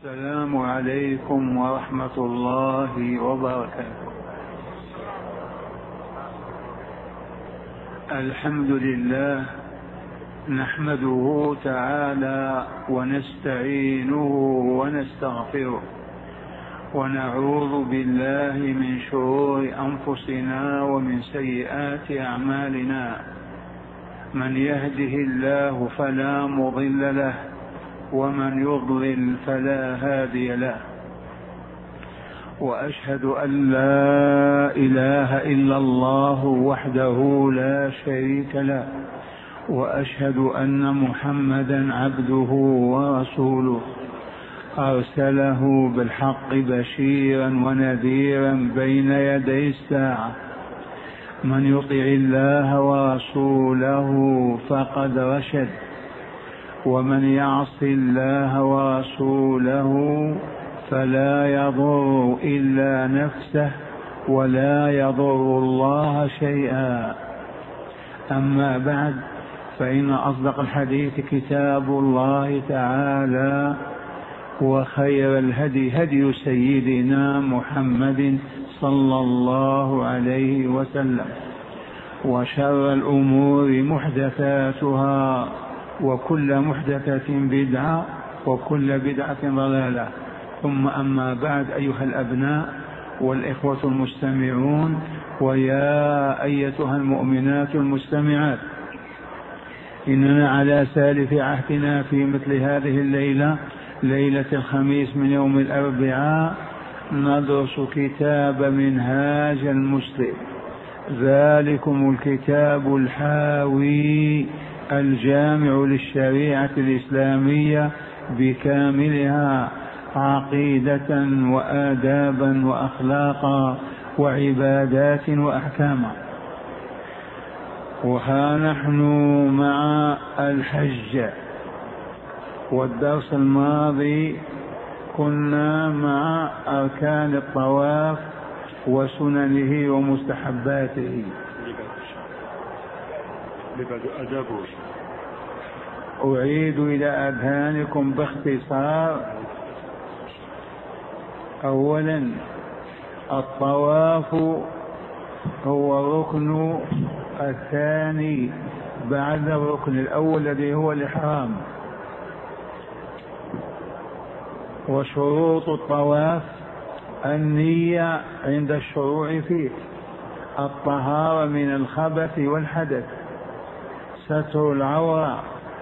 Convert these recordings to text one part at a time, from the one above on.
السلام عليكم ورحمة الله وبركاته. الحمد لله نحمده تعالى ونستعينه ونستغفره ونعوذ بالله من شرور أنفسنا ومن سيئات أعمالنا. من يهده الله فلا مضل له ومن يضلل فلا هادي له، وأشهد أن لا إله إلا الله وحده لا شريك له، وأشهد أن محمدا عبده ورسوله أرسله بالحق بشيرا ونذيرا بين يدي الساعة. من يطع الله ورسوله فقد رشد، ومن يعص الله ورسوله فلا يضر إلا نفسه ولا يضر الله شيئا. أما بعد، فإن أصدق الحديث كتاب الله تعالى، وخير الهدي هدي سيدنا محمد صلى الله عليه وسلم، وشر الأمور محدثاتها، وكل محدثة بدعة، وكل بدعة ضلالة. ثم أما بعد، أيها الأبناء والإخوة المستمعون، ويا أيتها المؤمنات المستمعات، إننا على سالف عهدنا في مثل هذه الليلة، ليلة الخميس من يوم الأربعاء، ندرس كتاب منهاج المسلم، ذلكم الكتاب الحاوي الجامع للشريعة الإسلامية بكاملها، عقيدة وآدابا وأخلاقا وعبادات وأحكاما. وها نحن مع الحج، والدرس الماضي كنا مع أركان الطواف وسننه ومستحباته. أعيد إلى أذهانكم باختصار. أولا، الطواف هو الركن الثاني بعد الركن الأول الذي هو الإحرام. وشروط الطواف: النية عند الشروع فيه، الطهارة من الخبث والحدث، ستر العورة،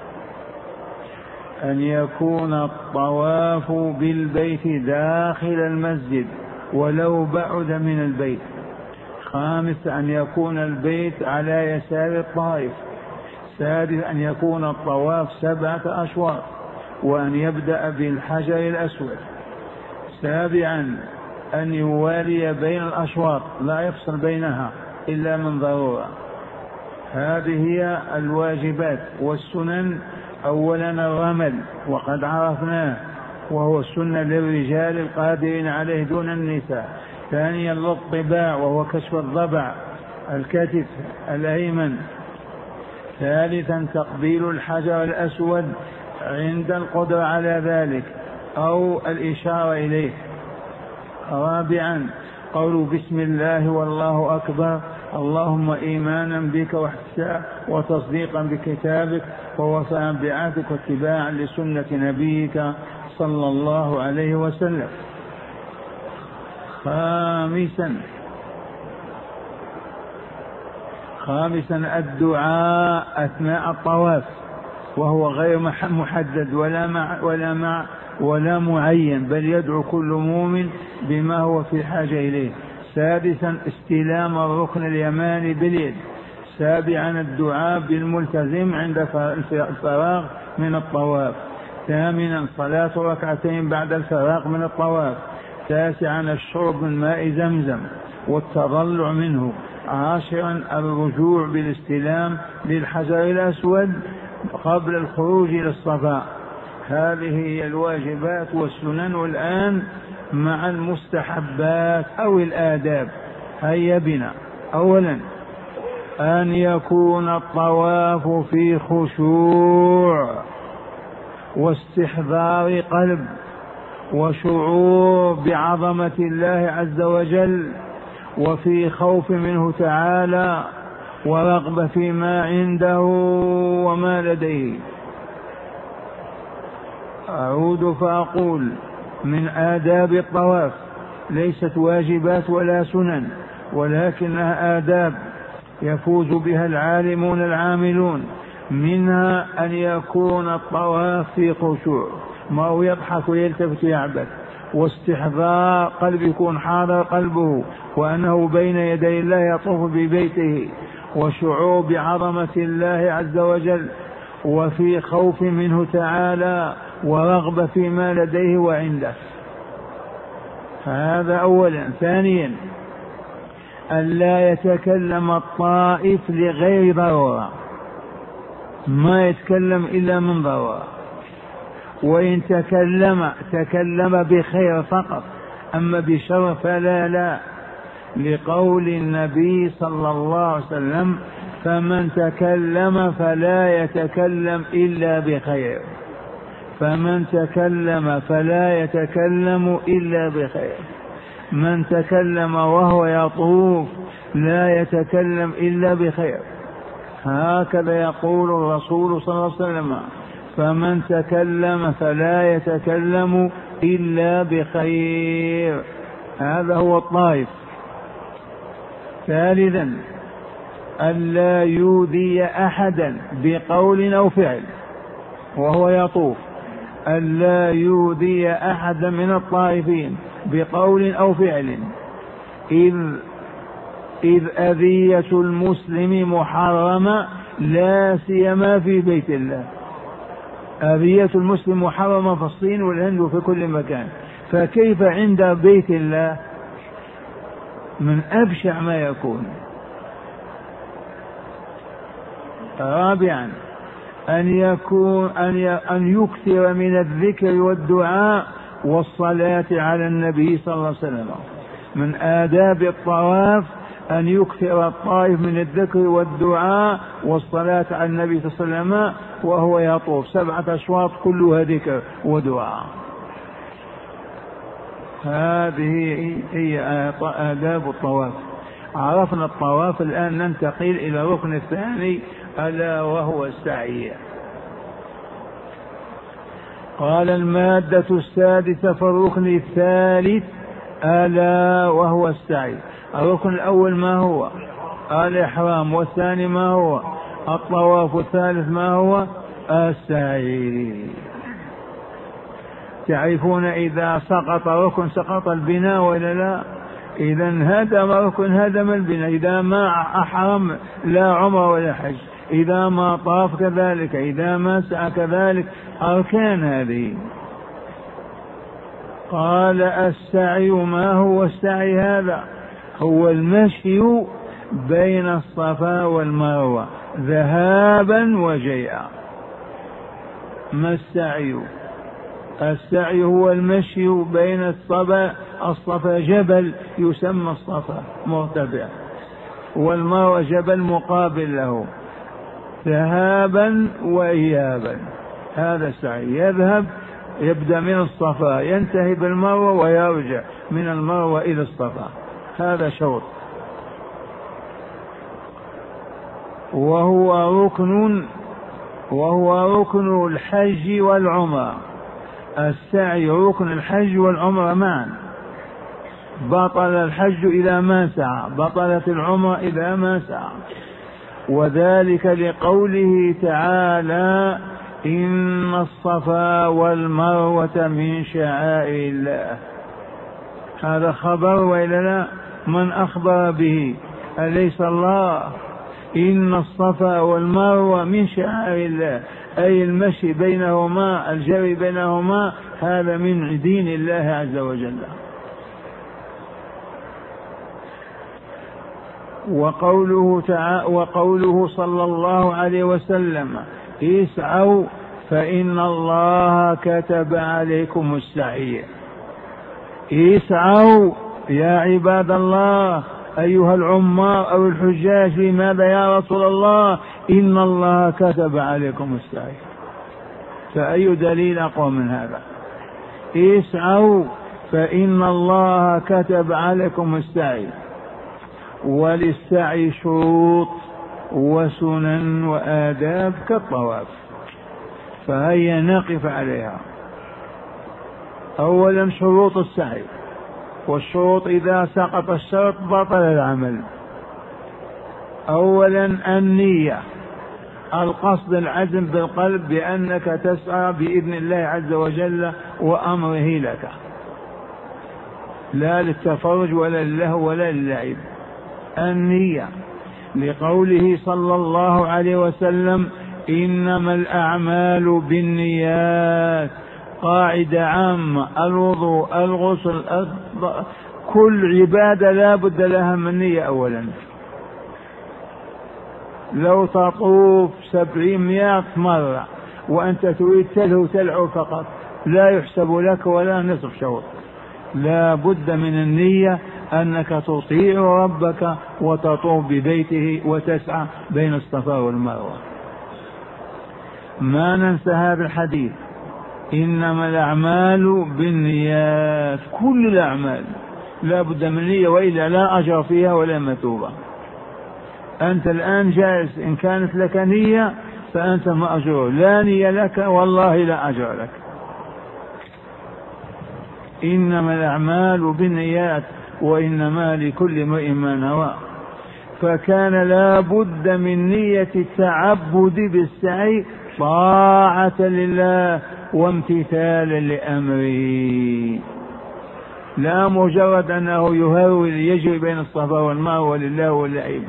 أن يكون الطواف بالبيت داخل المسجد ولو بعد من البيت. خامس، أن يكون البيت على يسار الطائف. سادس، أن يكون الطواف 7 أشواط، وأن يبدأ بالحجر الأسود. سابعا، أن يوالي بين الأشواط، لا يفصل بينها إلا من ضرورة. هذه هي الواجبات. والسنن: أولا الرمل، وقد عرفناه، وهو السنة للرجال القادرين عليه دون النساء. ثانيا الاطباع، وهو كشف الضبع الكتف الأيمن. ثالثا تقبيل الحجر الأسود عند القدرة على ذلك أو الإشارة إليه. رابعا قول بسم الله والله أكبر، اللهم إيمانا بك وتصديقا بكتابك ووفاء بعهدك واتباعا لسنة نبيك صلى الله عليه وسلم. خامسا الدعاء أثناء الطواف، وهو غير محدد ولا معين، بل يدعو كل مؤمن بما هو في حاجة إليه. سادسا استلام الركن اليماني باليد. سابعا الدعاء بالملتزم عند الفراغ من الطواف. ثامنا صلاة ركعتين بعد الفراغ من الطواف. تاسعا الشرب من ماء زمزم والتضلع منه. عاشرا الرجوع بالاستلام للحجر الأسود قبل الخروج إلى الصفا. هذه هي الواجبات والسنن. والآن مع المستحبات أو الآداب. هيا بنا. أولا، أن يكون الطواف في خشوع واستحضار قلب وشعور بعظمة الله عز وجل، وفي خوف منه تعالى، ورغبة فيما عنده وما لديه. أعود فأقول: من آداب الطواف، ليست واجبات ولا سنن، ولكنها آداب يفوز بها العالمون العاملون. منها أن يكون الطواف في خشوع، ما هو يضحك ويلتفت ويعبث، واستحضار قلب، يكون حاضر قلبه وأنه بين يدي الله يطوف ببيته، وشعور بعظمة الله عز وجل، وفي خوف منه تعالى، ورغبة فيما لديه وعنده. هذا أولا. ثانيا: ألا يتكلم الطائف لغير ضرورة، ما يتكلم إلا من ضرورة، وإن تكلم بخير فقط، أما بشر فلا لا، لقول النبي صلى الله عليه وسلم: فمن تكلم فلا يتكلم إلا بخير. فمن تكلم فلا يتكلم إلا بخير. من تكلم وهو يطوف لا يتكلم إلا بخير. هكذا يقول الرسول صلى الله عليه وسلم: فمن تكلم فلا يتكلم إلا بخير. هذا هو الطائف. ثالثا: ألا يؤذي أحدا بقول أو فعل وهو يطوف. ألا يؤذي أحدا من الطائفين بقول أو فعل، إذ أذية المسلم محرمة، لا سيما في بيت الله. أذية المسلم محرمة في الصين والهند وفي كل مكان، فكيف عند بيت الله؟ من أبشع ما يكون. رابعا: أن يكثر من الذكر والدعاء والصلاة على النبي صلى الله عليه وسلم. من آداب الطواف أن يكثر الطائف من الذكر والدعاء والصلاة على النبي صلى الله عليه وسلم وهو يطوف 7 أشواط كلها ذكر ودعاء. هذه هي آداب الطواف. عرفنا الطواف، الآن ننتقل إلى الركن الثاني ألا وهو السعي. قال: المادة السادسة في الركن الثالث ألا وهو السعي. الركن الأول ما هو؟ الإحرام. والثاني ما هو؟ الطواف. والثالث ما هو؟ السعي. تعرفون إذا سقط ركن سقط البناء ولا لا؟ إذا هدم ركن هدم البناء. إذا ما أحرم لا عمر ولا حج، إذا ما طاف كذلك، إذا ما سعى كذلك، أركان هذه. قال: السعي. ما هو السعي هذا؟ هو المشي بين الصفا والمروة ذهابا وجيئا. ما السعي؟ السعي هو المشي بين الصفا جبل يسمى الصفا مرتفع، والمروة جبل مقابل له، ذهابا وإيابا. هذا السعي. يذهب، يبدأ من الصفا ينتهي بالمروة ويرجع من المروة إلى الصفا، هذا شوط. وهو ركن الحج والعمرة. السعي ركن الحج والعمرة معا. بطل الحج إذا ما سعى، بطلت العمرة إذا ما سعى. وذلك لقوله تعالى: إن الصفا والمروة من شعائر الله. هذا خبر وإلا لا؟ من أخبر به؟ أليس الله؟ إن الصفا والمروة من شعائر الله، أي المشي بينهما، الجري بينهما، هذا من دين الله عز وجل. وقوله صلى الله عليه وسلم: اسعوا فإن الله كتب عليكم السعي. اسعوا يا عباد الله أيها العمار أو الحجاج. لماذا يا رسول الله؟ إن الله كتب عليكم السعي. فأي دليل أقوى من هذا؟ اسعوا فإن الله كتب عليكم السعي، وللسعي شروط وسنن وآداب كالطواف، فهيا نقف عليها. أولا شروط السعي، والشروط إذا سقط الشرط بطل العمل. أولا النية، القصد، العزم بالقلب بأنك تسعى بإذن الله عز وجل وأمره لك، لا للتفرج ولا للهو ولا للعب. النية لقوله صلى الله عليه وسلم إنما الأعمال بالنيات، قاعدة عامة. الوضوء، الغسل، كل عبادة لا بد لها من نية. أولا لو تطوف 700 مرة وأنت تريد تلهو تلعب فقط لا يحسب لك ولا نصف شوط. لا بد من النية أنك تطيع ربك وتطوف ببيته وتسعى بين الصفا والمروة. ما ننسى هذا الحديث، إنما الأعمال بالنيات، كل الأعمال لا بد من نية، وإلا لا أجر فيها ولا مثوبة. أنت الآن جالس، إن كانت لك نية فأنت مأجور، لا نية لك والله لا أجر لك. إنما الأعمال بالنيات وإنما لكل امرئ ما نوى. فكان لا بد من نية التعبد بالسعي طاعة لله وامتثالا لأمره، لا مجرد أنه يهرول يجري بين الصفا والمروة لله واللعب.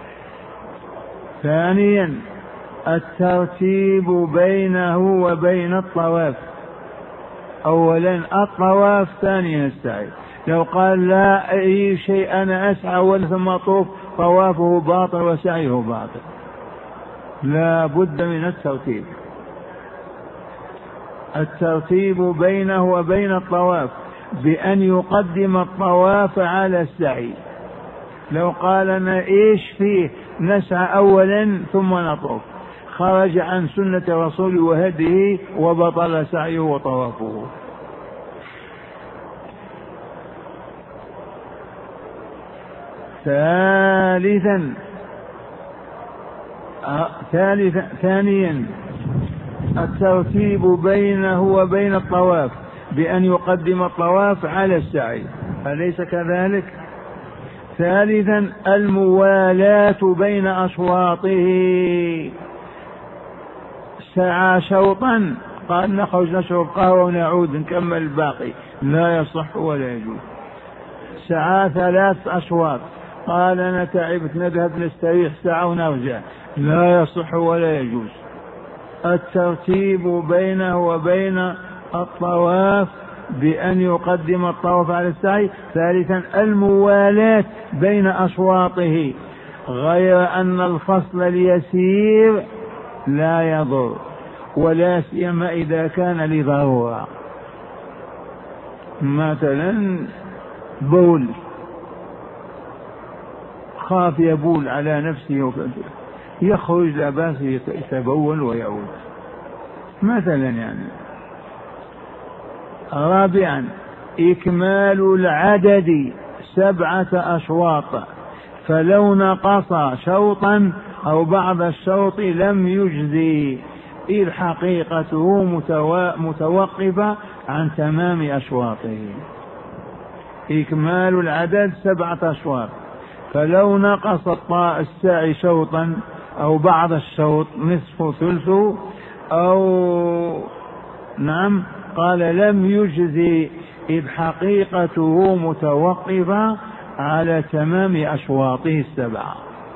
ثانيا الترتيب بينه وبين الطواف. أولا الطواف، ثانيا السعي. لو قال لا أي شيء أنا أسعى ولا ثم أطوف، طوافه باطل وسعيه باطل. لا بد من الترتيب، الترتيب بينه وبين الطواف بأن يقدم الطواف على السعي. لو قال أنا إيش فيه نسعى أولا ثم نطوف، خرج عن سنة رسول وهديه وبطل سعيه وطوافه. ثانيا الترتيب بينه وبين الطواف بأن يقدم الطواف على السعي، أليس كذلك؟ ثالثا الموالاة بين أشواطه. سعى شوطا قال نخرج نشرب قهوة ونعود نكمل الباقي، لا يصح ولا يجوز. سعى 3 أشواط قال أنا تعبت نذهب نستريح ساعة ونرجع، لا يصح ولا يجوز. الترتيب بينه وبين الطواف بأن يقدم الطواف على السعي. ثالثا الموالاة بين أشواطه، غير أن الفصل اليسير لا يضر، ولا سيما إذا كان لضرورة، مثلا بول، خاف يبول على نفسه يخرج لا بأس يتبول ويعود مثلا يعني. رابعا إكمال العدد 7 أشواط، فلو نقص شوطا أو بعض الشوط لم يجزي، إذ حقيقته متوقفة عن تمام أشواطه. إكمال العدد 7 أشواط، فلو نقص السعي شوطا أو بعض الشوط نصف ثلثه أو نعم قال لم يجزي، إذ حقيقته متوقفة على تمام أشواطه 7.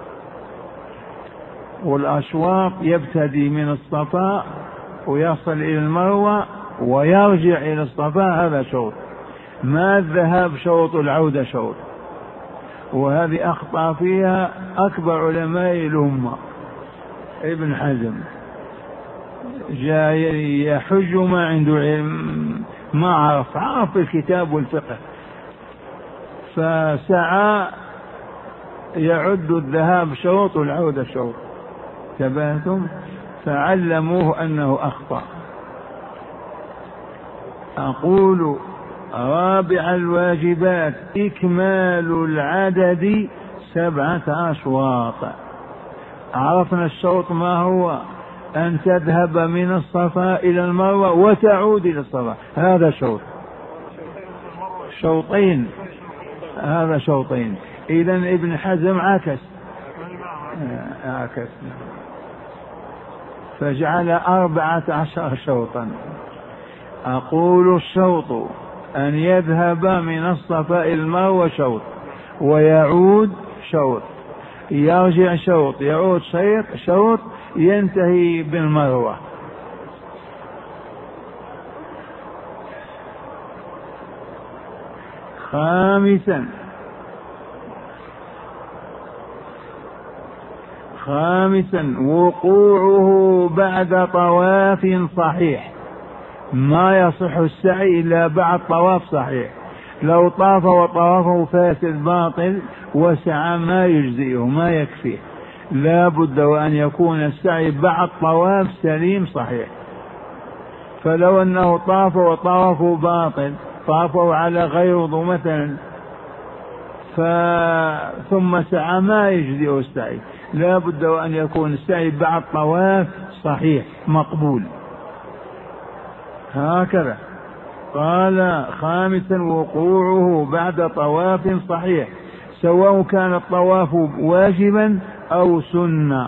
والأشواط يبتدي من الصفا ويصل إلى المروة ويرجع إلى الصفا، هذا شوط. ما الذهاب شوط والعودة شوط، وهذه أخطأ فيها أكبر علماء الأمة ابن حزم، جاء يحج ما عنده علم، ما عرف الكتاب والفقه، فسعى يعد الذهاب شوط والعودة شوط، تبهتم، فعلموه أنه أخطأ. أقول رابع الواجبات إكمال العدد 7 أشواط. عرفنا الشوط ما هو؟ أن تذهب من الصفا إلى المروة وتعود إلى الصفا، هذا شوط. شوطين، هذا شوطين. إذن ابن حزم عكس فجعل 14 شوطا. أقول الشوط أن يذهب من الصفا إلى المروة شوط، ويعود شوط، يرجع شوط، يعود شوط، ينتهي بالمروة. خامسا وقوعه بعد طواف صحيح. ما يصح السعي إلا بعد طواف صحيح. لو طاف وطوافه فاسد باطل وسعى ما يجزئه، ما يكفيه، لا بد وأن يكون السعي بعد طواف سليم صحيح. فلو أنه طاف وطوافه باطل، طافه على غير وضوء مثلا ثم سعى ما يجزئه السعي، لا بد وأن يكون السعي بعد طواف صحيح مقبول. هكذا قال. خامسا وقوعه بعد طواف صحيح، سواء كان الطواف واجبا أو سنة،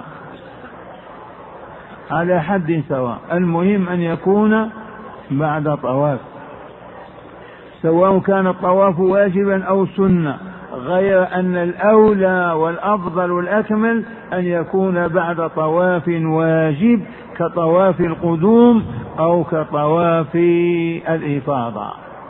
على حد سواء، المهم أن يكون بعد طواف، سواء كان الطواف واجبا أو سنة، غير أن الأولى والأفضل والأكمل أن يكون بعد طواف واجب كطواف القدوم أو كطواف الإفاضة.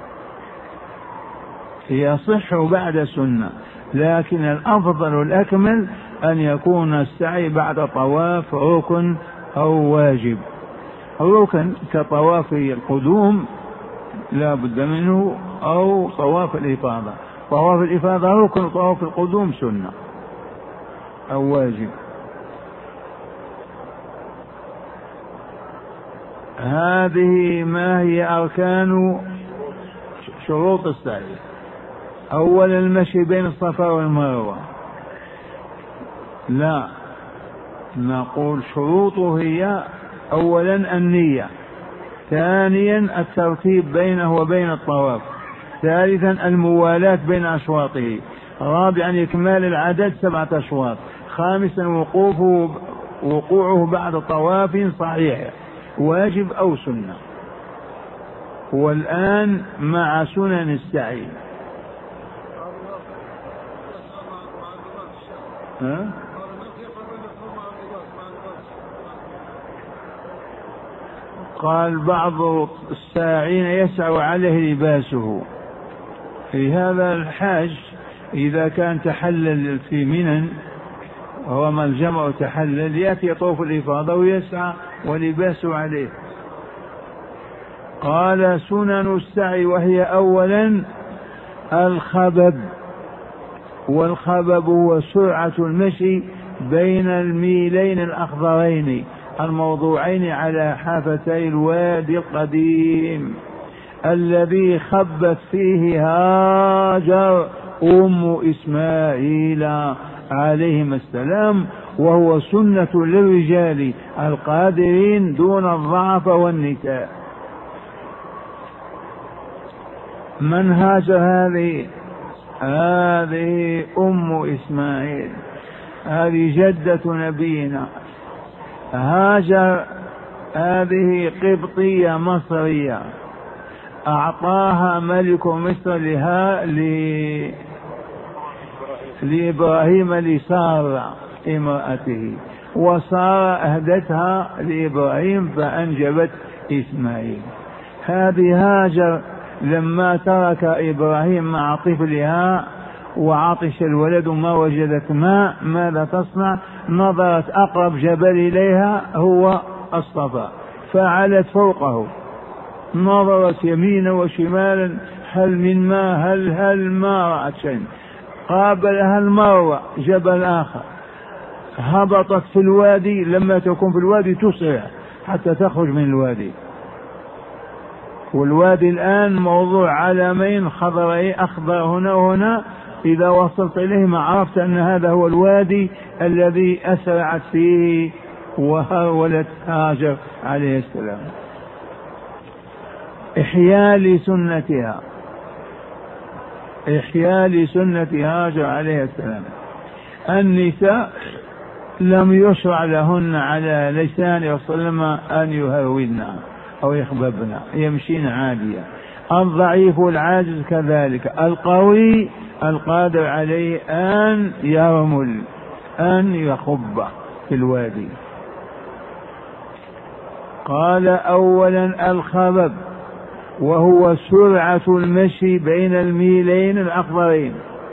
يصح بعد سنة، لكن الأفضل والأكمل أن يكون السعي بعد طواف ركن أو واجب. الركن كطواف القدوم لا بد منه، أو طواف الإفاضة. طواف الإفاضة ركن، وطواف القدوم سنة أو واجب. هذه ما هي أركان شروط السعي. أولا المشي بين الصفا والمروة، لا، نقول شروطه هي أولا النية، ثانيا الترتيب بينه وبين الطواف، ثالثا الموالاة بين أشواطه، رابعا إكمال العدد 7 أشواط، خامسا وقوعه بعد طواف صحيح واجب أو سنة. والآن مع سنن السعي. قال بعض الساعين يسع عليه لباسه. في هذا الحاج إذا كان تحلل في منن ورمى الجمع وتحلل، يأتي يطوف الإفاضة ويسعى ولباسه عليه. قال سنن السعي، وهي أولا الخبب، والخبب هو سرعة المشي بين الميلين الأخضرين الموضوعين على حافتي الوادي القديم الذي خبت فيه هاجر أم إسماعيل عليهم السلام، وهو سنة للرجال القادرين دون الضعف والنساء. من هاجر هذه أم إسماعيل، هذه جدة نبينا. هاجر هذه قبطية مصرية، أعطاها ملك مصر لإبراهيم لسارة امرأته، وسارة أهدتها لإبراهيم فأنجبت إسماعيل. هذه هاجر لما ترك إبراهيم مع طفلها وعطش الولد وما وجدت ماء، ماذا تصنع؟ نظرت أقرب جبل إليها هو الصفا، فعلت فوقه، نظرت يمينا وشمالا هل من ماء، هل ما رأت شيء. قابلها المروة جبل آخر، هبطت في الوادي، لما تكون في الوادي تسرع حتى تخرج من الوادي، والوادي الآن موضوع علمين خضرين أخضر هنا وهنا، إذا وصلت إليهما عرفت أن هذا هو الوادي الذي أسرعت فيه وهرولت هاجر عليه السلام. إحياء لسنة هاجر عليه السلام. النساء لم يشرع لهن على لسان رسول الله أن يهرولن أو يخببن، يمشين عادية. الضعيف والعاجز كذلك، القوي القادر عليه أن يرمل، أن يخب في الوادي. قال أولا الخبب، وهو سرعة المشي بين الميلين الأخضرين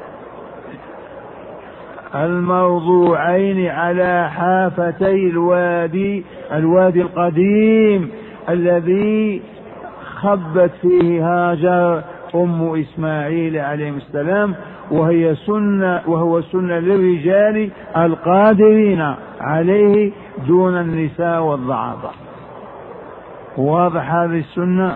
الموضوعين على حافتي الوادي القديم الذي خبت فيه هاجر أم إسماعيل عليه السلام، وهو سنة للرجال القادرين عليه دون النساء والضعافة. واضح هذه السنة.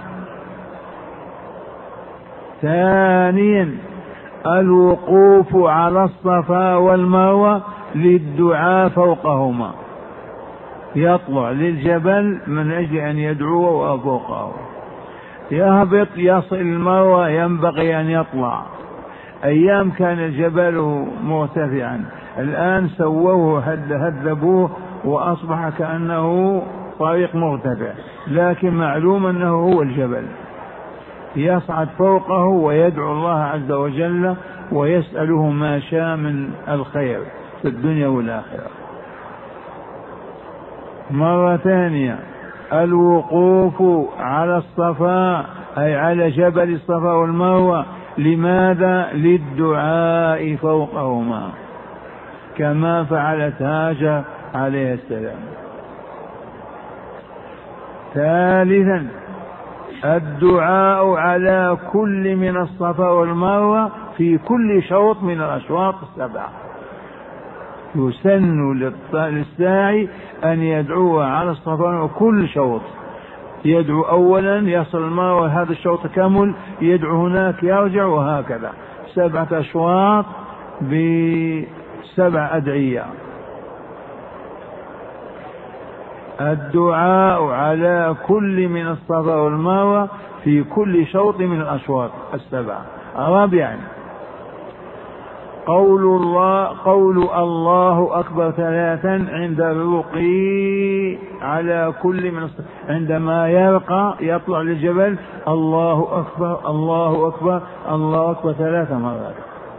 ثانيا الوقوف على الصفا والمروة للدعاء فوقهما، يطلع للجبل من أجل أن يدعو فوقه، يهبط يصل المروة ينبغي أن يطلع. أيام كان الجبل مرتفعا، الآن سووه هذبوه وأصبح كأنه طريق مرتفع، لكن معلوم أنه هو الجبل، يصعد فوقه ويدعو الله عز وجل ويسأله ما شاء من الخير في الدنيا والآخرة. مرة ثانية الوقوف على الصفا أي على جبل الصفا والمروة، لماذا؟ للدعاء فوقهما كما فعلت هاجر عليه السلام. ثالثا الدعاء على كل من الصفا والمروة في كل شوط من الأشواط السبعة. يسن للساعي أن يدعو على الصفا وكل شوط، يدعو أولا يصل المروة هذا الشوط كمل، يدعو هناك يرجع، وهكذا 7 أشواط ب7 أدعية. الدعاء على كل من الصفا والمروة في كل شوط من الأشواط السبعة. رابعا قول الله أكبر 3 عند الرقي على كل من عندما يرقى يطلع للجبل الله أكبر الله أكبر الله أكبر 3 مرات.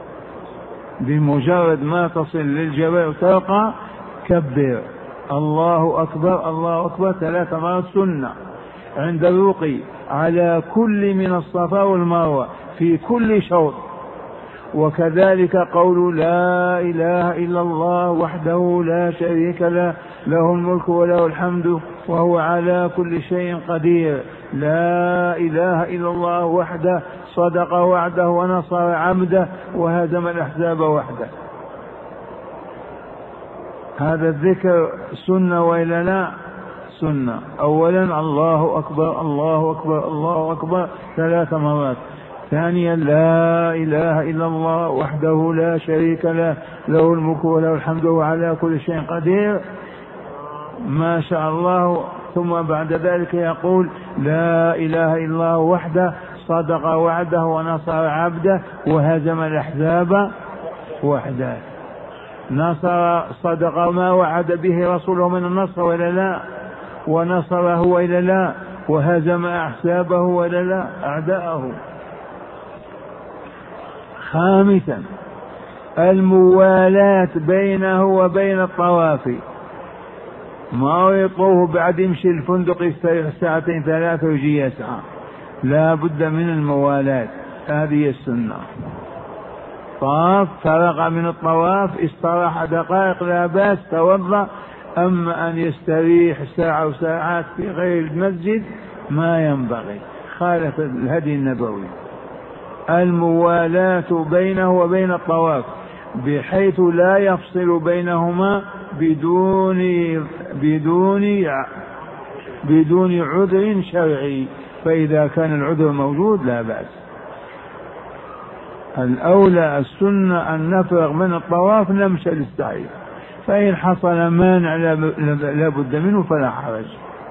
بمجرد ما تصل للجبل وترقى كبر الله أكبر الله أكبر 3 مرات سنة عند الرقي على كل من الصفا والمروة في كل شوط. وكذلك قول لا إله إلا الله وحده لا شريك له له الملك وله الحمد وهو على كل شيء قدير. لا إله إلا الله وحده صدق وعده ونصر عبده وهزم الأحزاب وحده. هذا الذكر سنة وإلا لا؟ سنة. أولا الله أكبر الله أكبر الله أكبر 3 مرات. ثانيا لا إله إلا الله وحده لا شريك له له الملك وله الحمد وعلى كل شيء قدير ما شاء الله. ثم بعد ذلك يقول لا إله إلا الله وحده صدق وعده ونصر عبده وهزم الأحزاب وحده. نصر صدق ما وعد به رسوله من النصر ولا لا؟ ونصره ولا لا؟ وهزم أحزابه ولا لا؟ أعداءه. خامسا الموالاة بينه وبين الطواف، ما يطوف بعد يمشي الفندق يستريح 2 3 ويجي يسعى، لا بد من الموالاة. هذه السنة. طاف فرغ من الطواف استراح دقائق لا بأس توضأ. أما أن يستريح ساعة وساعات في غير المسجد ما ينبغي، خالف الهدي النبوي. الموالاة بينه وبين الطواف بحيث لا يفصل بينهما بدون عذر شرعي، فإذا كان العذر موجود لا بأس. الأولى السنة أن نفرغ من الطواف نمشي للسعي، فإن حصل مانع لا بد منه فلا حرج.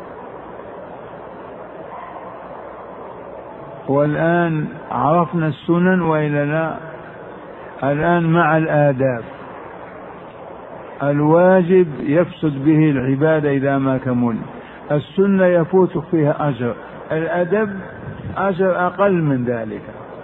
والآن عرفنا السنن وإلا لا؟ الآن مع الآداب. الواجب يفسد به العبادة إذا ما كمل، السنة يفوت فيها أجر، الأدب أجر أقل من ذلك.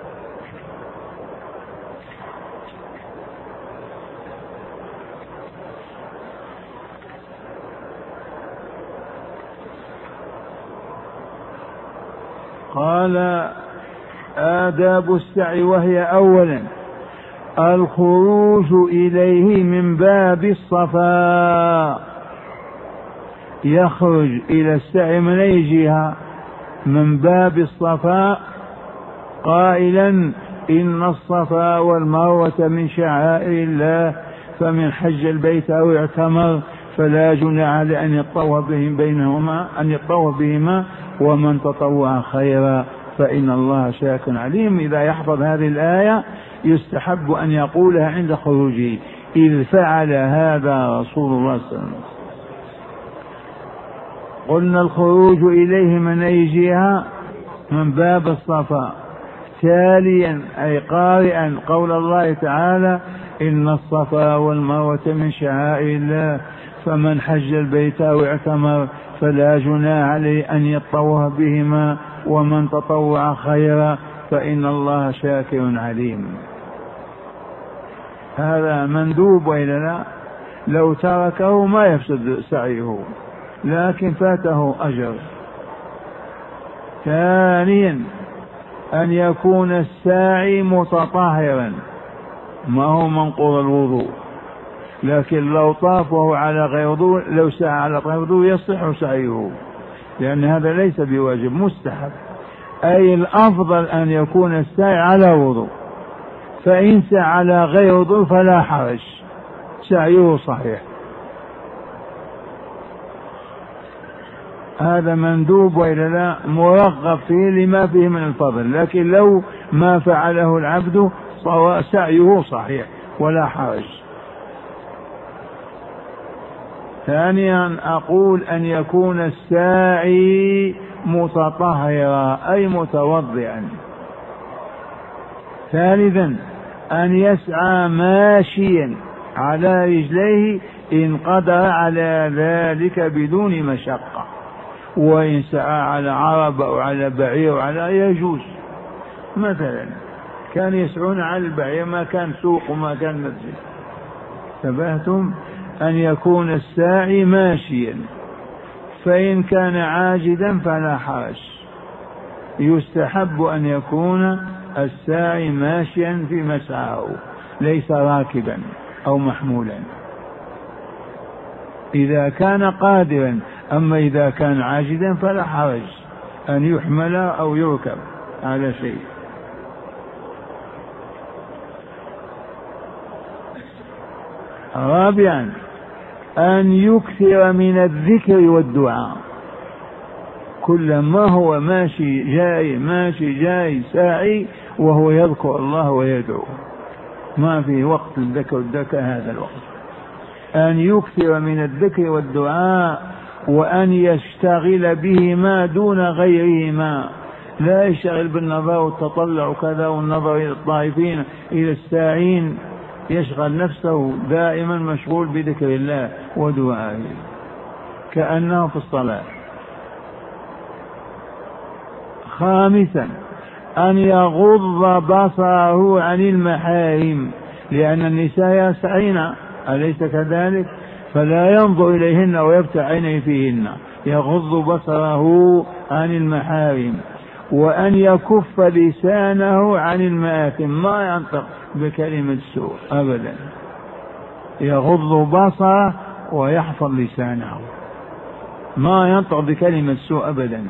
قال آداب السعي، وهي أولا الخروج إليه من باب الصفا، يخرج إلى السعي من أي جهة؟ من باب الصفا، قائلا إن الصفا والمروة من شعائر الله، فمن حج البيت أو اعتمر فلا جناح عليه أن يطوف بهما ومن تطوع خيرا فإن الله شاكر عليم. إذا يحفظ هذه الآية يستحب أن يقولها عند خروجه، إذ فعل هذا رسول الله صلى الله عليه وسلم. قلنا الخروج إليه من أي جهة؟ من باب الصفا، تاليا أي قارئا قول الله تعالى إن الصفا والمروة من شعائر الله، فمن حج البيت أو اعتمر فلا جناح عليه أن يطوف بهما ومن تطوع خيرا فإن الله شاكر عليم. هذا مندوب وإلا لا؟ لو تركه ما يفسد سعيه لكن فاته أجر. ثانيا أن يكون الساعي متطهرا، ما هو منقض الوضوء، لكن لو طاف وهو على غير وضوء، لو سعى على غير وضوء يصح سعيه، لأن هذا ليس بواجب، مستحب. أي الأفضل أن يكون السعي على وضوء، فإن سعى على غير وضوء فلا حرج، سعيه صحيح. هذا مندوب وإلا لا؟ مرغب فيه لما فيه من الفضل، لكن لو ما فعله العبد سعيه صحيح ولا حرج. ثانيا أقول أن يكون الساعي متطهرا أي متوضئا. ثالثا أن يسعى ماشيا على رجليه إن قدر على ذلك بدون مشقة، وإن سعى على عرب أو على بعير على يجوز. مثلا كان يسعون على البعير، ما كان سوق وما كان مسجد. تبهتم؟ أن يكون الساعي ماشيا، فإن كان عاجدا فلا حرج. يستحب أن يكون الساعي ماشيا في مسعاه ليس راكبا أو محمولا إذا كان قادرا، أما إذا كان عاجزا فلا حرج أن يحمل أو يركب على شيء. رابعا أن يكثر من الذكر والدعاء، كلما هو ماشي جاي ماشي جاي ساعي وهو يذكر الله ويدعو، ما في وقت الذكر هذا الوقت. أن يكثر من الذكر والدعاء، وأن يشتغل بهما دون غيرهما، لا يشتغل بالنظر والتطلع وكذا والنظر إلى الطائفين إلى الساعين، يشغل نفسه دائما مشغول بذكر الله ودعائه كأنه في الصلاة. خامسا أن يغض بصره عن المحارم، لأن النساء يسعين أليس كذلك؟ فلا ينظر إليهن ويفتح عينيه فيهن، يغض بصره عن المحارم. وأن يكف لسانه عن المآثم، ما ينطق بكلمة سوء أبدا، يغض بصره ويحفظ لسانه، ما ينطق بكلمة سوء أبدا.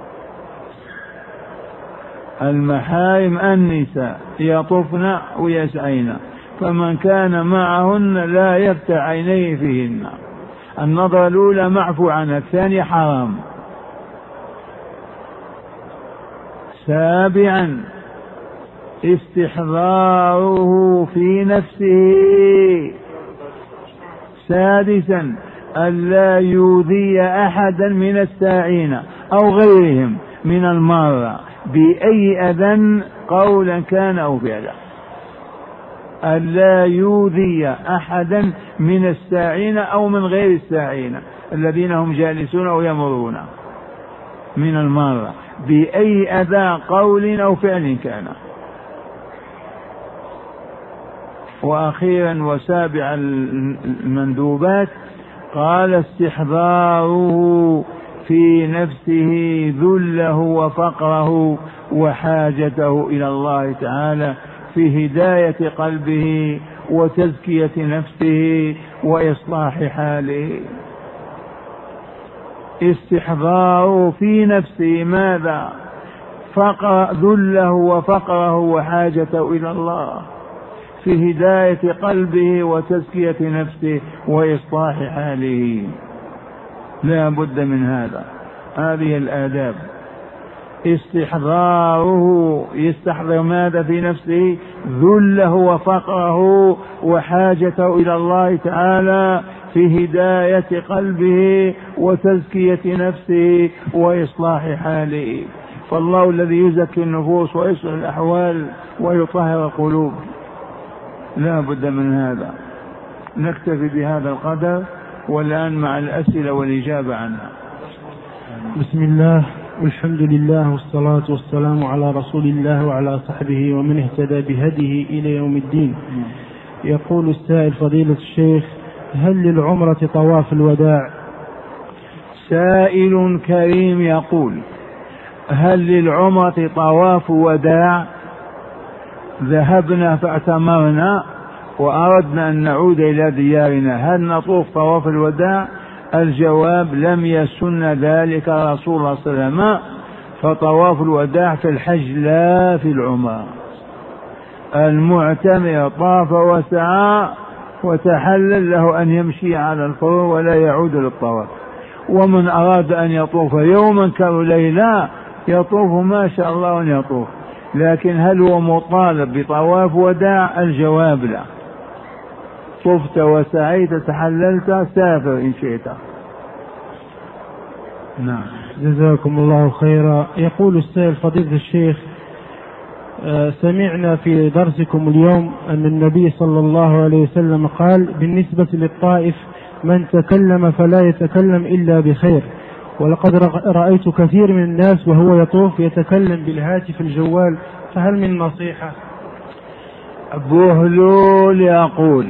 المحارم النساء يطفن ويسعين، فمن كان معهن لا يفتح عينيه فيهن. النظرة الأولى معفو عنها، الثانية حرام. سابعا استحضاره في نفسه. سادسا ألا يؤذي أحدا من الساعين أو غيرهم من المارة بأي أذى قولا كان أو فعلا. ألا يؤذي أحدا من الساعين أو من غير الساعين الذين هم جالسون أو يمرون من المارة بأي أذى قول أو فعل كان. وأخيرا وسابع المندوبات قال استحضاره في نفسه ذله وفقره وحاجته إلى الله تعالى في هداية قلبه وتزكية نفسه وإصلاح حاله. استحضاره في نفسه ماذا؟ ذله وفقره وحاجته إلى الله في هداية قلبه وتزكية نفسه وإصلاح حاله. لا بد من هذا. هذه الآداب. استحضاره يستحضر ماذا في نفسه؟ ذله وفقره وحاجته إلى الله تعالى في هداية قلبه وتزكية نفسه وإصلاح حاله. فالله الذي يزكي النفوس ويصلح الأحوال ويطهر القلوب. لا بد من هذا. نكتفي بهذا القدر والآن مع الأسئلة والإجابة عنها. بسم الله والحمد لله والصلاة والسلام على رسول الله وعلى صحبه ومن اهتدى بهديه إلى يوم الدين. يقول السائل فضيلة الشيخ: هل للعمرة طواف الوداع؟ سائل كريم يقول: هل للعمرة طواف وداع؟ ذهبنا فاعتمرنا وأردنا أن نعود إلى ديارنا، هل نطوف طواف الوداع؟ الجواب: لم يسن ذلك رسول الله صلى الله عليه وسلم، فطواف الوداع في الحج لا في العمرة. المعتمر طاف وسعى وتحلل، له أن يمشي على الفور ولا يعود للطواف. ومن أراد أن يطوف يوما كليلة يطوف ما شاء الله أن يطوف، لكن هل هو مطالب بطواف وداع؟ الجواب لا. طفت وسعيت تحللت سافر إن شئت. نعم، جزاكم الله خيرا. يقول السائل فضيلة الشيخ: سمعنا في درسكم اليوم أن النبي صلى الله عليه وسلم قال بالنسبة للطائف: من تكلم فلا يتكلم إلا بخير. ولقد رأيت كثير من الناس وهو يطوف يتكلم بالهاتف الجوال، فهل من نصيحة؟ بهلول يقول: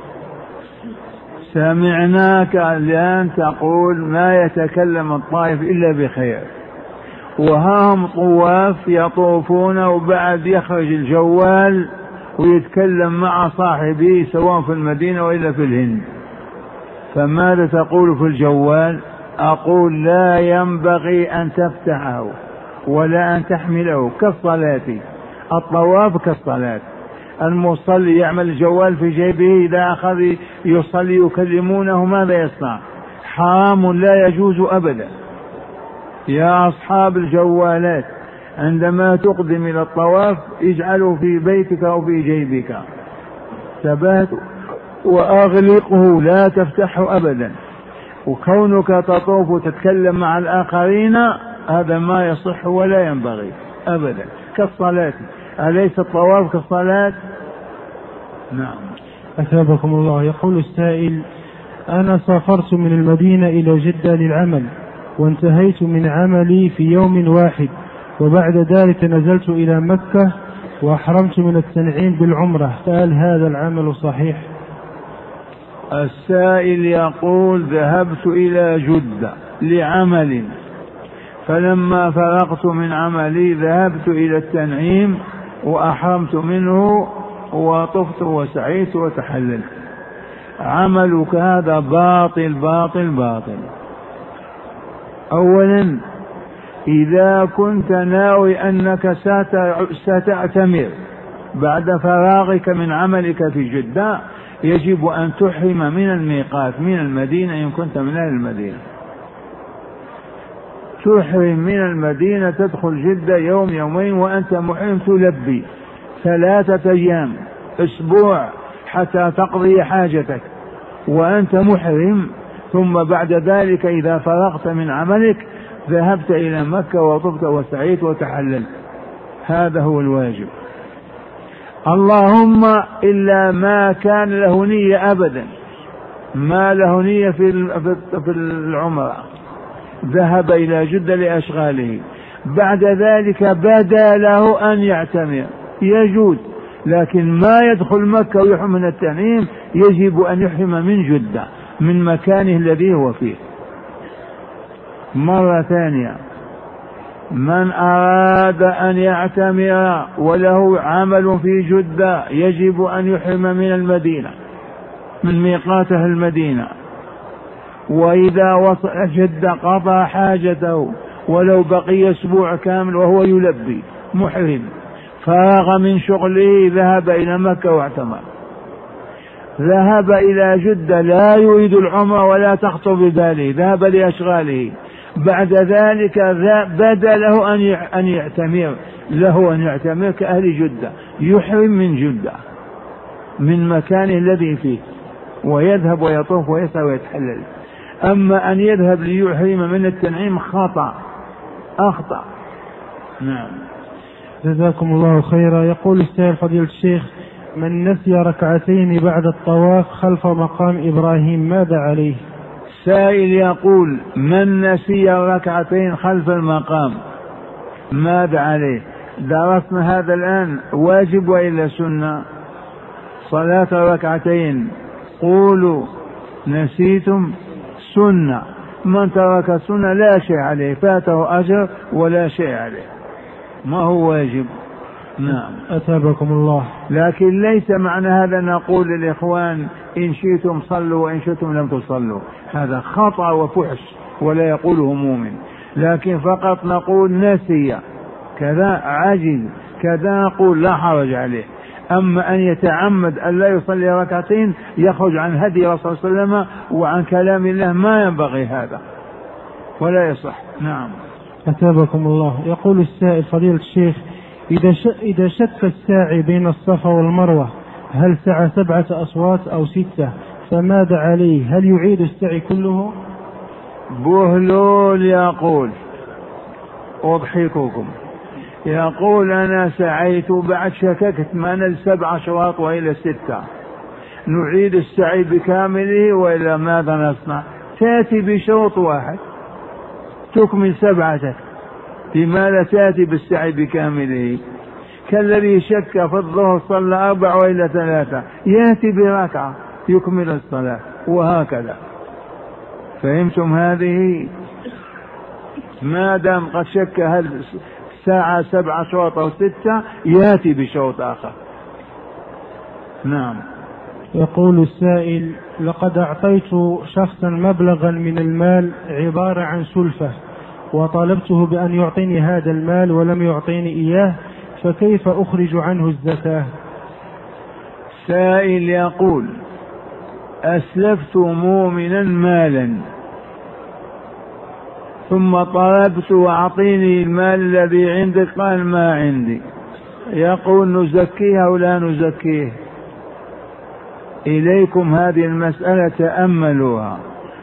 سمعناك الآن تقول ما يتكلم الطائف إلا بخير، وهم طواف يطوفون وبعد يخرج الجوال ويتكلم مع صاحبه سواء في المدينة وإلا في الهند، فماذا تقول في الجوال؟ أقول: لا ينبغي أن تفتحه ولا أن تحمله، كالصلاة. الطواف كالصلاة. المصلي يعمل الجوال في جيبه، إذا أخذ يصلي يكلمونه ماذا يصنع؟ حرام لا يجوز أبدا. يا أصحاب الجوالات عندما تقدم إلى الطواف اجعله في بيتك أو في جيبك، ثبات وأغلقه لا تفتحه أبدا. وكونك تطوف وتتكلم مع الآخرين هذا ما يصح ولا ينبغي أبدا، كالصلاة. أليس الطواف كالصلاة؟ نعم. أثابكم الله. يقول السائل: أنا سافرت من المدينة إلى جدة للعمل، وانتهيت من عملي في يوم واحد، وبعد ذلك نزلت إلى مكة وأحرمت من التنعيم بالعمرة، فهل هذا العمل صحيح؟ السائل يقول: ذهبت إلى جدة لعمل، فلما فرغت من عملي ذهبت إلى التنعيم وأحرمت منه وطفت وسعيت وتحللت. عملك هذا باطل باطل باطل. أولا، إذا كنت ناوي أنك ستعتمر بعد فراغك من عملك في جدة يجب أن تحرم من الميقات من المدينة إن كنت من أهل المدينة. تحرم من المدينة تدخل جدة يوم يومين وأنت محرم، تلبي 3 أيام أسبوع حتى تقضي حاجتك وأنت محرم، ثم بعد ذلك إذا فرغت من عملك ذهبت إلى مكة وطفت وسعيت وتحللت. هذا هو الواجب. اللهم إلا ما كان له نية أبدا، ما له نية في العمرة، ذهب إلى جدة لأشغاله، بعد ذلك بدا له أن يعتمر يجوز، لكن ما يدخل مكة ويحرم من التنعيم يجب أن يحرم من جدة من مكانه الذي هو فيه. مرة ثانية، من أراد أن يعتمر وله عمل في جدة يجب أن يحرم من المدينة، من ميقاته المدينة، وإذا وصل جدة قضى حاجته ولو بقي أسبوع كامل وهو يلبي محرم، فرغ من شغله ذهب إلى مكة واعتمر، ذهب إلى جدة لا يريد العمرة ولا تخطر بباله، ذهب لأشغاله، بعد ذلك بدا له أن يعتمر، له أن يعتمر كأهل جدة، يحرم من جدة من مكانه الذي فيه ويذهب ويطوف ويسعى ويتحلل. أما أن يذهب ليحرم من التنعيم خطأ، أخطأ. نعم. جزاكم الله خيرا. يقول السائل فضيلة الشيخ: من نسي ركعتين بعد الطواف خلف مقام إبراهيم ماذا عليه؟ سائل يقول: من نسي ركعتين خلف المقام ماذا عليه؟ درسنا هذا الآن، واجب وإلا سنة؟ صلاة ركعتين قولوا نسيتم سنة، من ترك سنة لا شيء عليه، فاته أجر ولا شيء عليه، ما هو واجب. نعم. أثابكم الله. لكن ليس معنى هذا نقول للإخوان إن شئتم صلوا وإن شئتم لم تصلوا، هذا خطأ وفحش ولا يقوله مؤمن، لكن فقط نقول نسي كذا عجل كذا نقول لا حرج عليه. أما أن يتعمد أن لا يصلي ركعتين يخرج عن هدي رسول الله صلى الله عليه وسلم وعن كلام الله، ما ينبغي هذا ولا يصح. نعم. أثابكم الله. يقول السائل فضيلة الشيخ: إذا شك الساعي بين الصفا والمروة هل سعى 7 أصوات أو 6 فماذا عليه؟ هل يعيد السعي كله؟ بهلول يقول، أضحككم، يقول أنا سعيت بعد شككت ما نل 7 أشواط وإلى 6، نعيد السعي بكامله وإلى ماذا نصنع؟ تأتي بشوط واحد تكمل 7، لماذا تأتي بالسعي بكامله؟ كالذي شك في الظهر صلى 4 وإلى 3 يأتي بركعة يكمل الصلاة، وهكذا. فهمتم هذه؟ ما دام قد شك هل ساعة 7 أشواط أو 6 يأتي بشوط آخر. نعم. يقول السائل: لقد أعطيت شخصا مبلغا من المال عبارة عن سلفة وطالبته بأن يعطيني هذا المال ولم يعطيني إياه، فكيف أخرج عنه الزكاة؟ سائل يقول: أسلفت مؤمنا مالا ثم طلبت وأعطيني المال الذي عندك، قال ما عندي، يقول نزكيه أو لا نزكيه؟ إليكم هذه المسألة تأملوها.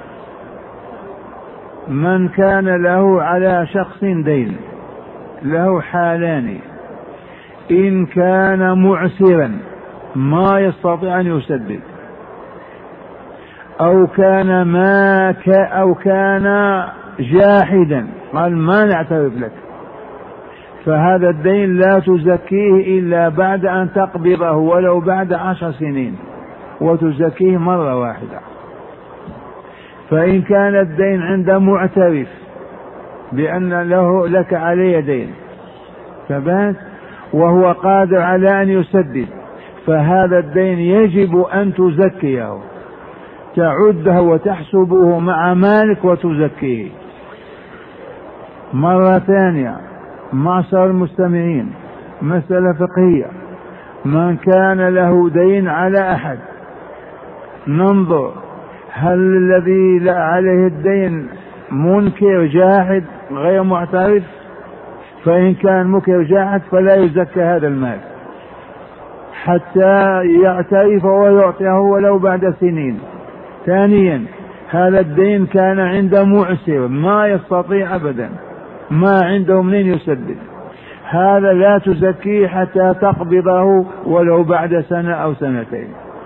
من كان له على شخص دين له حالان: إن كان معسرا ما يستطيع أن يسدد، أو كان جاحدا قال ما نعترف لك، فهذا الدين لا تزكيه إلا بعد أن تقبضه ولو بعد 10 سنين، وتزكيه مرة واحدة. فإن كان الدين عند معترف بأن لك عليه دين ثبات وهو قادر على أن يسدد، فهذا الدين يجب أن تزكيه، تعده وتحسبه مع مالك وتزكيه. مرة ثانية، معشر المستمعين، مسألة فقهية: من كان له دين على أحد ننظر هل الذي لا عليه الدين منكر جاحد غير معترف، فإن كان منكر جاحد فلا يزكى هذا المال حتى يعترف ويعطيه ولو بعد سنين. ثانيا هذا الدين كان عند معسر ما يستطيع أبدا، ما عنده منين يسدد، هذا لا تزكيه حتى تقبضه ولو بعد سنة أو سنتين.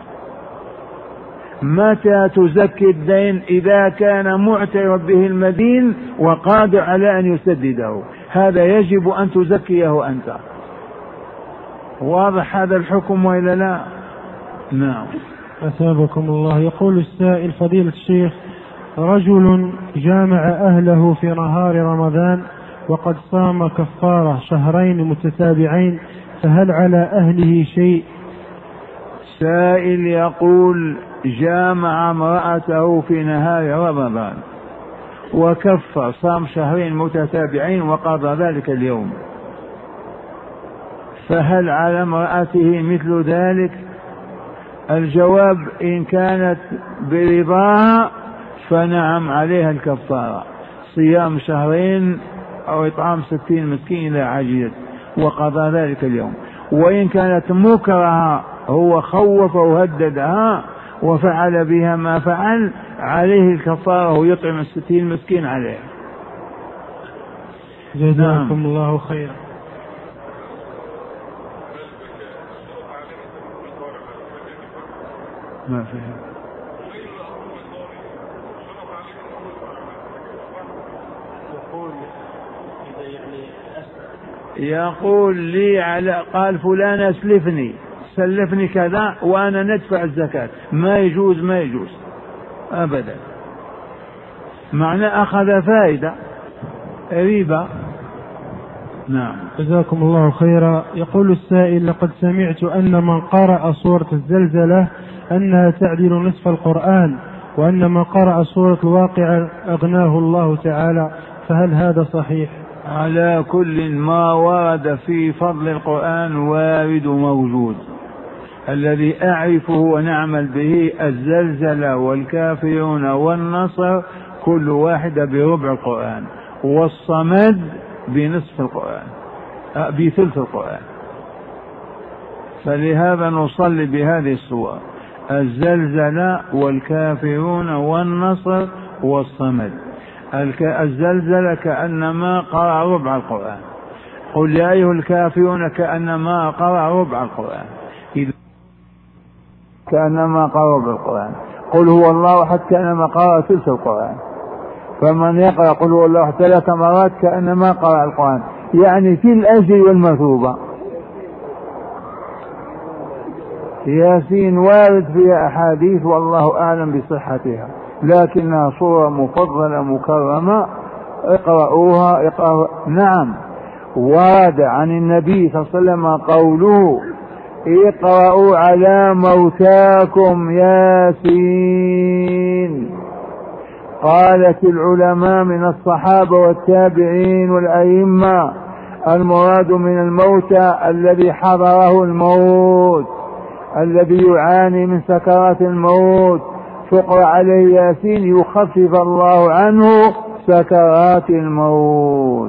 متى تزكي الدين؟ إذا كان معترف به المدين وقادر على أن يسدده، هذا يجب أن تزكيه أنت. واضح هذا الحكم وإلا لا؟ نعم. أثابكم الله. يقول السائل: فضيلة الشيخ، رجل جامع أهله في نهار رمضان وقد صام كفارة شهرين متتابعين، فهل على أهله شيء؟ سائل يقول: جامع امرأته في نهار رمضان وكفر، صام شهرين متتابعين وقضى ذلك اليوم، فهل على امرأته مثل ذلك؟ الجواب: إن كانت برضاها فنعم عليها الكفارة، صيام شهرين أو إطعام 60 مسكين إلى عاجز وقضى ذلك اليوم. وإن كانت مكرهة، هو خوف وهددها وفعل بها ما فعل، عليه الكفارة ويطعم 60 مسكين عليه. جزاكم الله خيرا. ما فهم. يقول لي قال فلان اسلفني، سلفني كذا وأنا ندفع الزكاة، ما يجوز، ما يجوز أبدا، معنى أخذ فائدة ريبة. نعم. جزاكم الله خيرا. يقول السائل: لقد سمعت أن من قرأ سورة الزلزلة أنها تعدل نصف القرآن، وأن من قرأ سورة الواقعة أغناه الله تعالى، فهل هذا صحيح؟ على كل ما ورد في فضل القرآن وارد موجود. الذي أعرفه ونعمل به الزلزلة والكافرون والنصر كل واحدة بربع القرآن، والصمد بنصف القرآن، بثلث القرآن. فلهذا نصلي بهذه الصور: الزلزلة والكافرون والنصر والصمد. الزلزلة كأنما قرأ ربع القرآن، قل يا أيها الكافرون كأنما قرأ ربع القرآن، كأنما قرأ ربع القرآن. قل هو الله أحد كأنما قرأ ثلث القرآن. فمن يقرأ قل هو الله 3 مرات كأنما قرأ القرآن، يعني في الأجر والمثوبة. ياسين وارد فيها أحاديث والله أعلم بصحتها، لكنها صورة مفضلة مكرمة، اقرأوها نعم. ورد عن النبي صلى الله عليه وسلم قوله: اقرأوا على موتاكم ياسين. قالت العلماء من الصحابة والتابعين والأئمة: المراد من الموتى الذي حضره الموت، الذي يعاني من سكرات الموت، تقرأ عليه ياسين يخفف الله عنه سكرات الموت.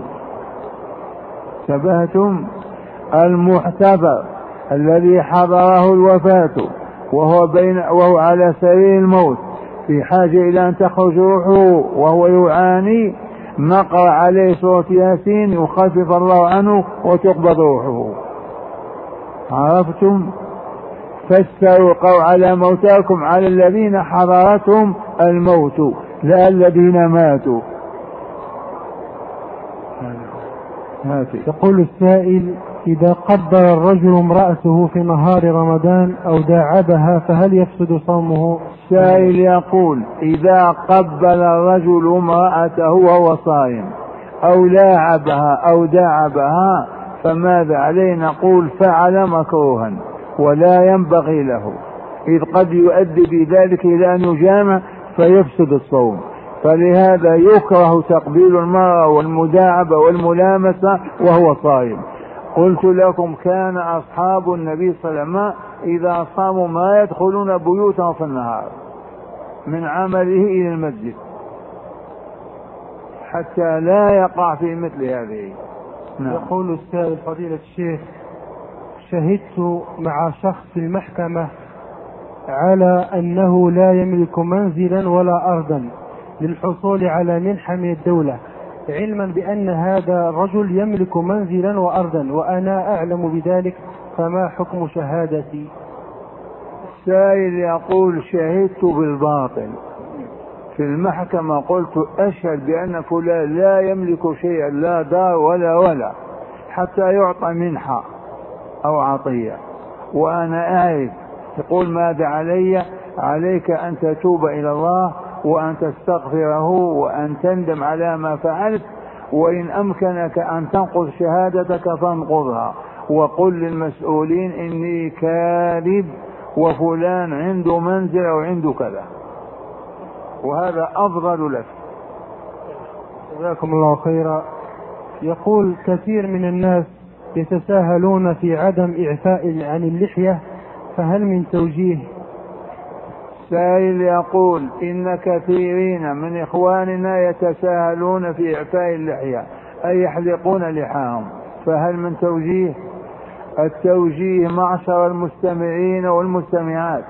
شبهتم؟ المحتضر الذي حضره الوفاة وهو على سرير الموت في حاجة إلى أن تخرج روحه وهو يعاني، نقرأ عليه سورة ياسين يخفف الله عنه وتقبض روحه. عرفتم؟ فاسترقوا على موتاكم على الذين حضرتهم الموت لا الذين ماتوا. يقول السائل: إذا قبل الرجل امرأته في نهار رمضان أو داعبها فهل يفسد صومه؟ السائل يقول: إذا قبل الرجل امرأته وهو صائم أو لاعبها أو داعبها فماذا عليه؟ نقول: فعل مكروها ولا ينبغي له، إذ قد يؤدي بذلك إلى أن يجامع فيفسد الصوم. فلهذا يكره تقبيل المرأة والمداعبة والملامسة وهو صائم. قلت لكم: كان أصحاب النبي صلى الله عليه وسلم إذا صاموا ما يدخلون بيوتهم في النهار من عمله إلى المسجد. حتى لا يقع في مثل هذه. نعم. يقول السائل فضيلة الشيخ: شهدت مع شخص في المحكمة على أنه لا يملك منزلا ولا أرضا للحصول على منحة من الدولة، علما بأن هذا الرجل يملك منزلا وأرضا وأنا أعلم بذلك، فما حكم شهادتي؟ السائل يقول: شهدت بالباطل في المحكمة، قلت أشهد بأن فلان لا يملك شيئا، لا دار ولا حتى يعطى منحة أو عطية، وأنا أعرف. يقول: ماذا علي؟ عليك أن تتوب إلى الله وأن تستغفره وأن تندم على ما فعلت، وإن أمكنك أن تنقض شهادتك فانقضها، وقل للمسؤولين إني كاذب وفلان عنده منزل أو عنده كذا، وهذا أفضل لك. جزاكم الله خيرا. يقول: كثير من الناس يتساهلون في عدم إعفاء عن اللحية، فهل من توجيه؟ سائل يقول: إن كثيرين من إخواننا يتساهلون في إعفاء اللحية، أي يحلقون لحاهم، فهل من توجيه؟ التوجيه معشر المستمعين والمستمعات: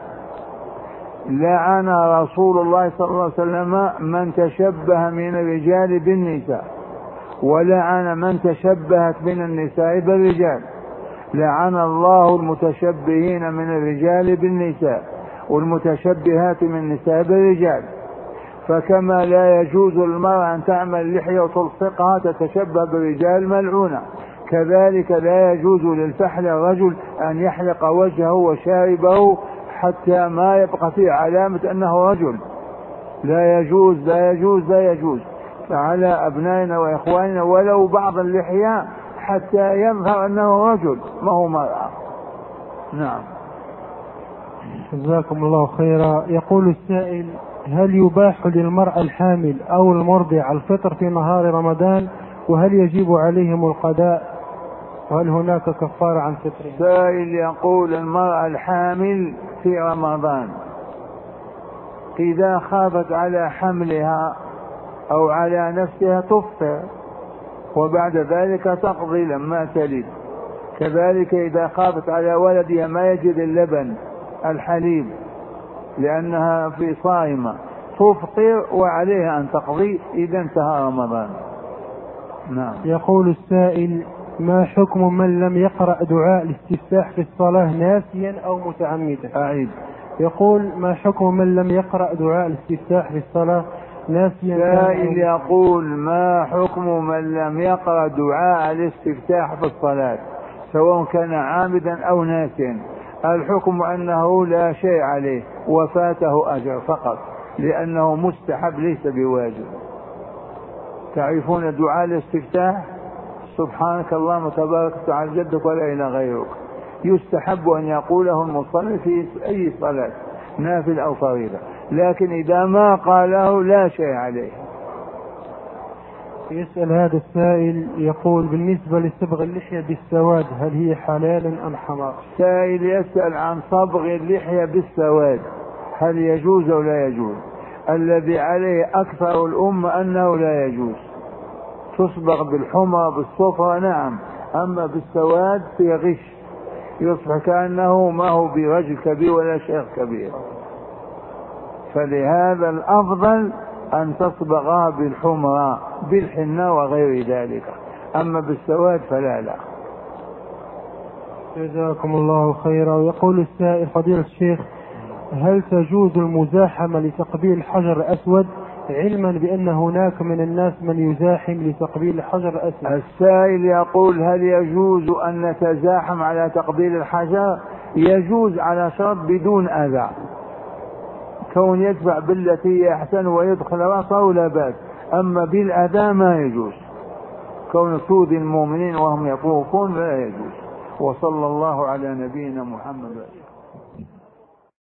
لعن رسول الله صلى الله عليه وسلم من تشبه من الرجال بالنساء، ولعن من تشبهت من النساء بالرجال. لعن الله المتشبهين من الرجال بالنساء والمتشبهات من النساء بالرجال. فكما لا يجوز للمرأة أن تعمل لحية وتلصقها تتشبه بالرجال ملعونة، كذلك لا يجوز للفحل الرجل أن يحلق وجهه وشاربه حتى ما يبقى فيه علامة أنه رجل. لا يجوز لا يجوز لا يجوز. فعلى أبنائنا وإخواننا ولو بعض اللحية حتى يظهر أنه رجل ما هو مرأة. نعم. جزاكم الله خيرا. يقول السائل: هل يباح للمرأة الحامل أو المرضع الفطر في نهار رمضان، وهل يجب عليهم القضاء، وهل هناك كفارة عن فطرهم؟ سائل يقول: المرأة الحامل في رمضان إذا خافت على حملها أو على نفسها تفطر، وبعد ذلك تقضي لما تلد. كذلك إذا خافت على ولدها ما يجد اللبن الحليب لأنها في صائمة تفطر وعليها أن تقضي إذا انتهى رمضان. نعم. يقول السائل: ما حكم من لم يقرأ دعاء الاستفتاح في الصلاة ناسيا أو متعمدا؟ أعيد. يقول: ما حكم من لم يقرأ دعاء الاستفتاح في الصلاة ناسيا؟ سائل يقول: ما حكم من لم يقرأ دعاء الاستفتاح في الصلاة سواء كان عامدا أو ناسيا؟ الحكم أنه لا شيء عليه وفاته أجر فقط، لأنه مستحب ليس بواجب. تعرفون دعاء الاستفتاح؟ سبحانك اللهم وتبارك وتعالى جدك ولا إله غيرك، يستحب أن يقوله المصلي في أي صلاة نافل أو فريضة، لكن إذا ما قاله لا شيء عليه. يسأل هذا السائل يقول: بالنسبة لصبغ اللحية بالسواد هل هي حلال أم حرام؟ سائل يسأل عن صبغ اللحية بالسواد هل يجوز أو لا يجوز. الذي عليه أكثر الأمة أنه لا يجوز. تصبغ بالحمى بالصفرة نعم، أما بالسواد في غش، يصبح كأنه ما هو برجل كبير ولا شيخ كبير. فلهذا الأفضل أن تصبغها بالحمرة بالحنة وغير ذلك، أما بالسواد فلا لا. جزاكم الله خيرا. ويقول السائل: فضيلة الشيخ، هل تجوز المزاحمة لتقبيل الحجر الأسود، علما بأن هناك من الناس من يزاحم لتقبيل الحجر الأسود؟ السائل يقول: هل يجوز أن نتزاحم على تقبيل الحجر؟ يجوز على شرط بدون أذى، كون يدفع بالتي أحسن ويدخل رأسه لا بأس، أما بالأذى ما يجوز، كون تؤذي المؤمنين وهم يطوفون لا يجوز. وصلى الله على نبينا محمد.